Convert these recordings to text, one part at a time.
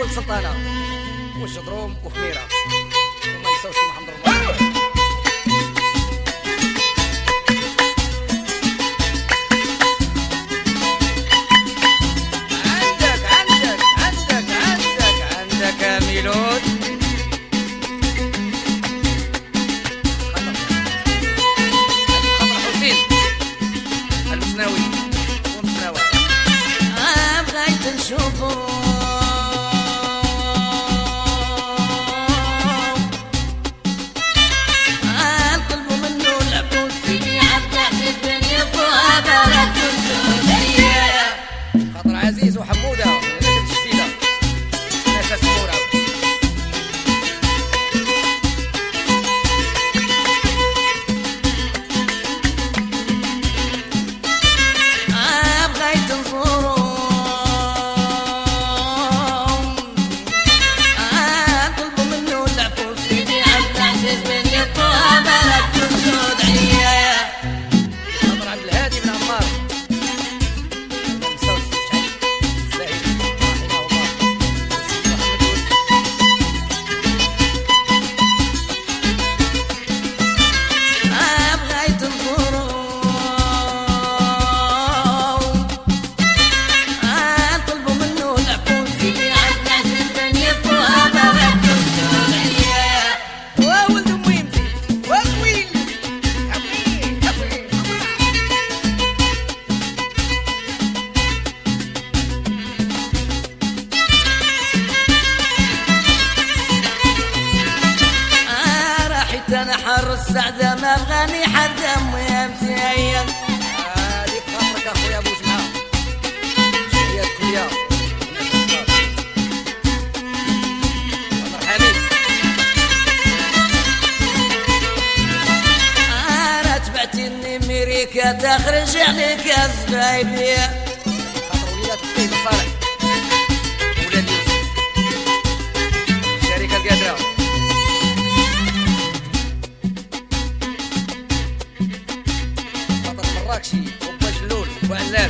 ولد سلطانة والشدروم وخميرة وما نساوش محمد رمضان. عندك ميلود حسين المسناوي ومسناوي بغيت نشوفو نطلبوا منه العفو سيدي عالتعزيز الدنيا فوها بارك الدنيا خاطر عزيز وحمودة الجديدة ناس اسمورة بغيت نزورو نطلبوا منه العفو سيدي عالتعزيز الدنيا فوها بارك الدنيا خاطر عبد الهادي بن عمار نساوش الزاهد رحمه الله وسيدي محمد يوسف. بغيت نزورو نطلبوا منه العفو سيدي عالتعزيز الدنيا فوها بارك الدنيا وولد ميمتي وطويل حبيب راحت انا حر السعدة ما بغاني حد امي متيين هذه بخاطرك اخويا ابو جمعه شهيات كليه عمر حميد راتبعتني ميريكا تخرج عليك الزغايبية خاطر وليدات الطيب صالح ولاد يوسف الشركه القادره خاطر مراكشي وبا جلول وعلال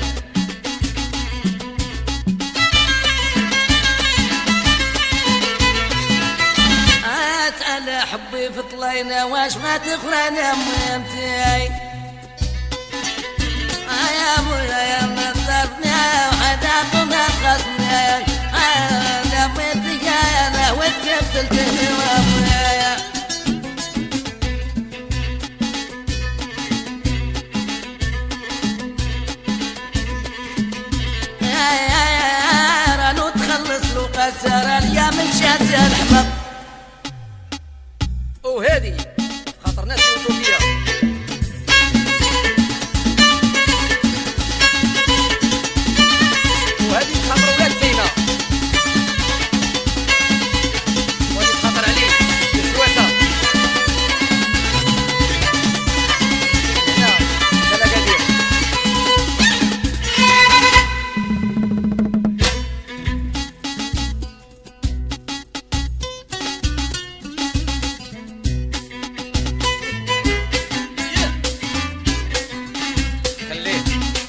على حبي في طلينا واش ما تخرنا امي متيين يا ابويا يا نظرني وحداكم خصني انا بيتك انا وتقتلتني وابويا يا رانو تخلص له قسر اليوم مشات الحمق وهذه خاطر ناس يوتوبيه وهذه خاطر ولاد دينا وهذه خاطر عليه السواسه هنا لا قادير خليه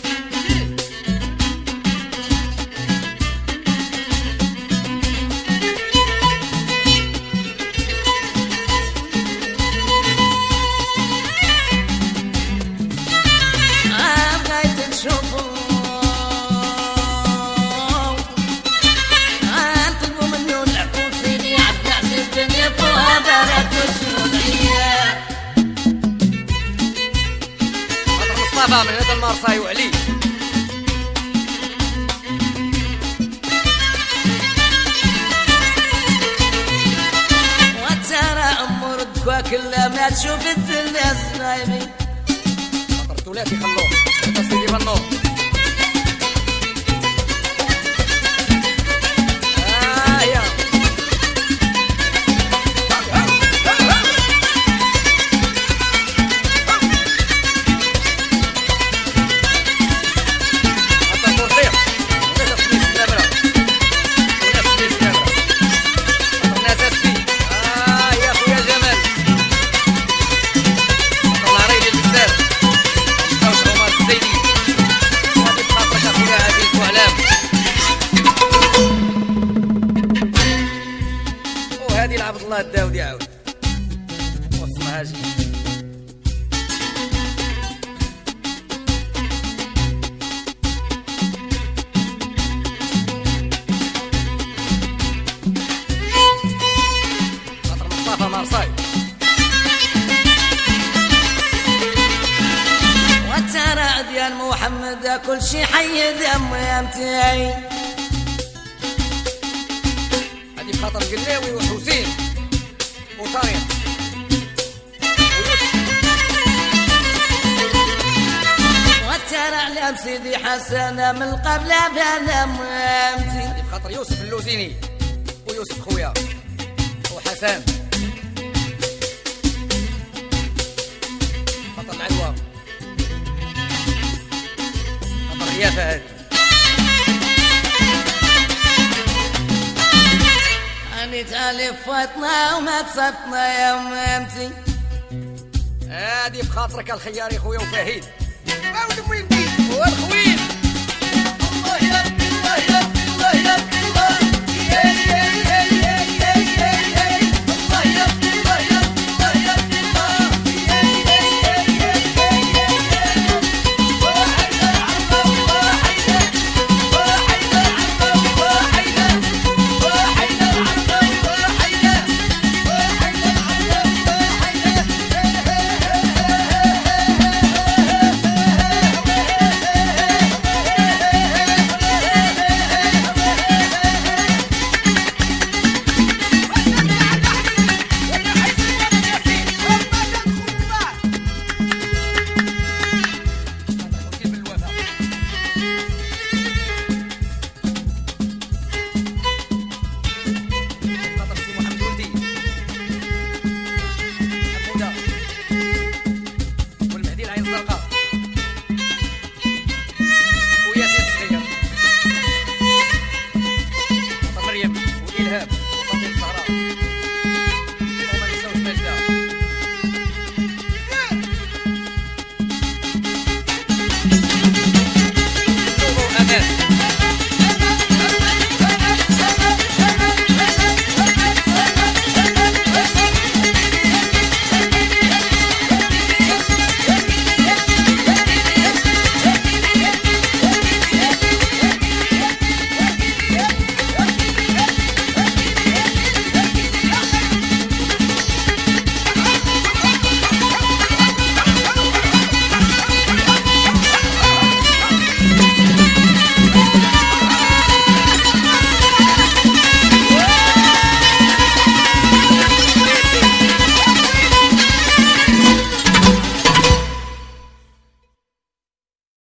بغيت نشوفو نطلبوا منه العفو سيدي عالتعزيز الدنيا فوها بارك الدنيا خاطر مصطفى من هذا المرصاي وعلي وترى امور دكوا كلها ما تشوف الدنيا الصايبي خاطر تولاتي خلوه هذا سيدي بنور يا حتى التوصيح وناس في السلامرة وناس في السلامرة خاطر ناس اسفي يا خويا جمال خاطر العرايلي بزاف نساوش عمر الزيدي الله داود يعاود وصلها جي خاطر مصطفى مرصاي والترى ديال محمد كل شي حي دم يمتي هادي بخاطر قلاوي وحسين وطارق والترى على سيدي حسن من قبل بلا مامتي هادي بخاطر يوسف اللوزيني ويوسف خويا وحسن خاطر العدوى خاطر غيافة هادي أني تألف فاتنا وما تصفنا يا مامتي هادي بخاطرك الخياري خويا وفهيد والخوين